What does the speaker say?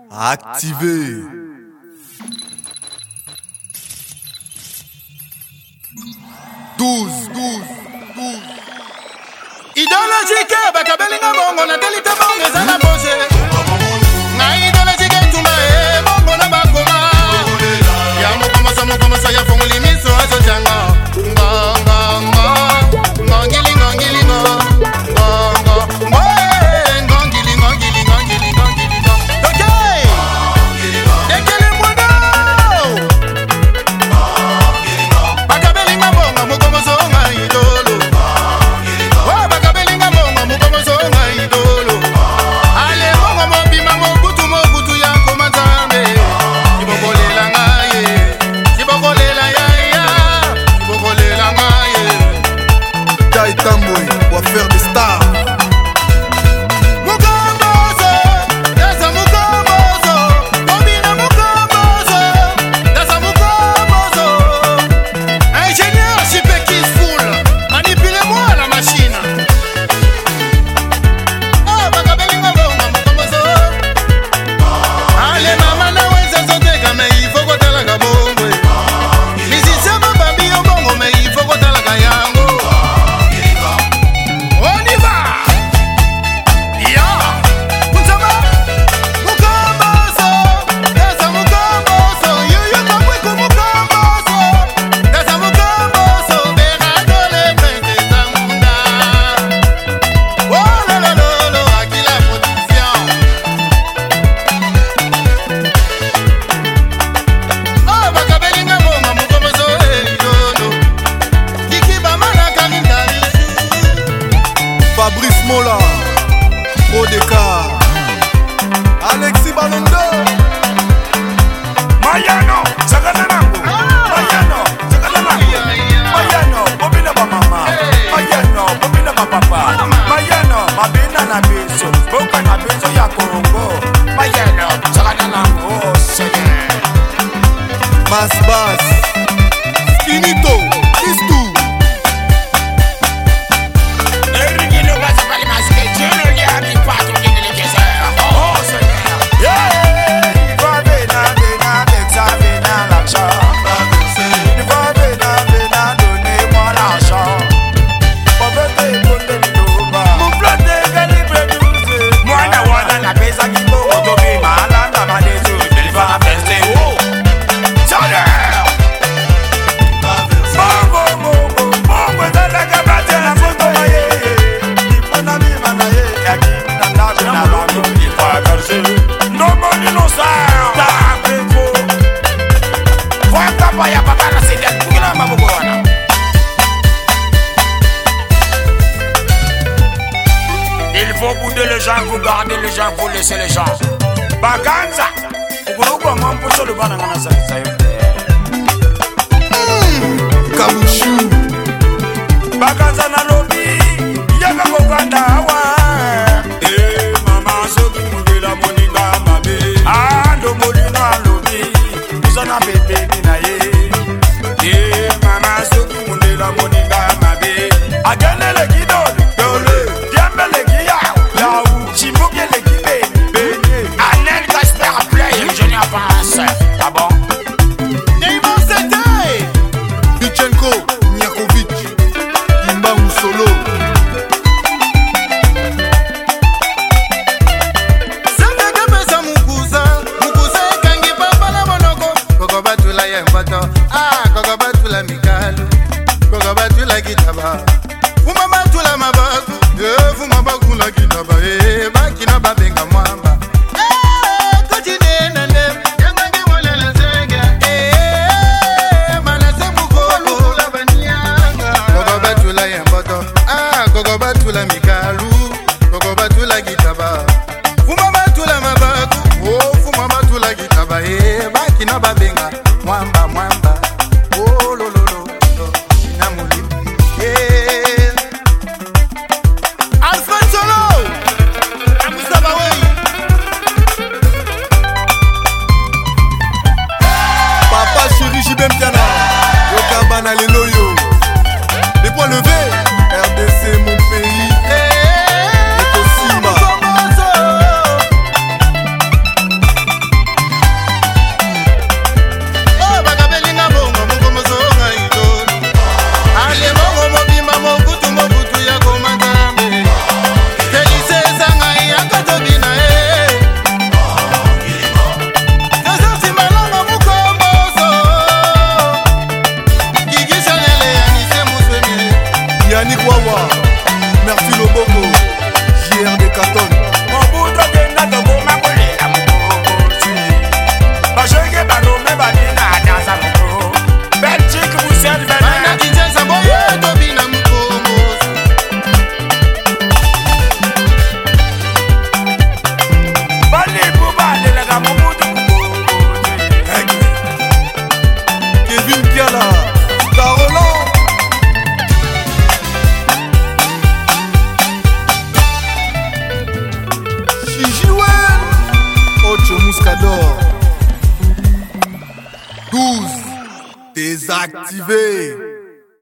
Activé. Douze. Idéologique, bakabelinga bongo na telite bongo eza na bose. Na idéologique tumba bongo na bakoma. Ya mokomosa ya fongoli miso azo janga. Ngongili. Mola, Odeka, Alexis Balondo, Mayano, Zagalanango, Mayano, Bobina Mama, Mayano, Bobina Papa, Mayano, Mabina Nabiso, Boka Nabiso Yakongo, Mayano, Zagalanango, Seigneur. Bas, Skinito, Istou. Il faut bouder les gens, vous garder les gens, vous laisser les gens. Baganza, Kabouchou, Baganza na lobby, yaka kokanda awa. Mama soki mugela moninga mabe. Ando molino lobby, uzana bebe na ye. Mama soki mugela moninga mabe. Aganele kidole, dole, diambele kiya, yaou, chibuke le kibe, benye. Anel Casper play, je n'y avance. Ah bon? Neymar c'était Bichenko, Niakovic, Kimba Moussolo. Matador. 12. Désactivé.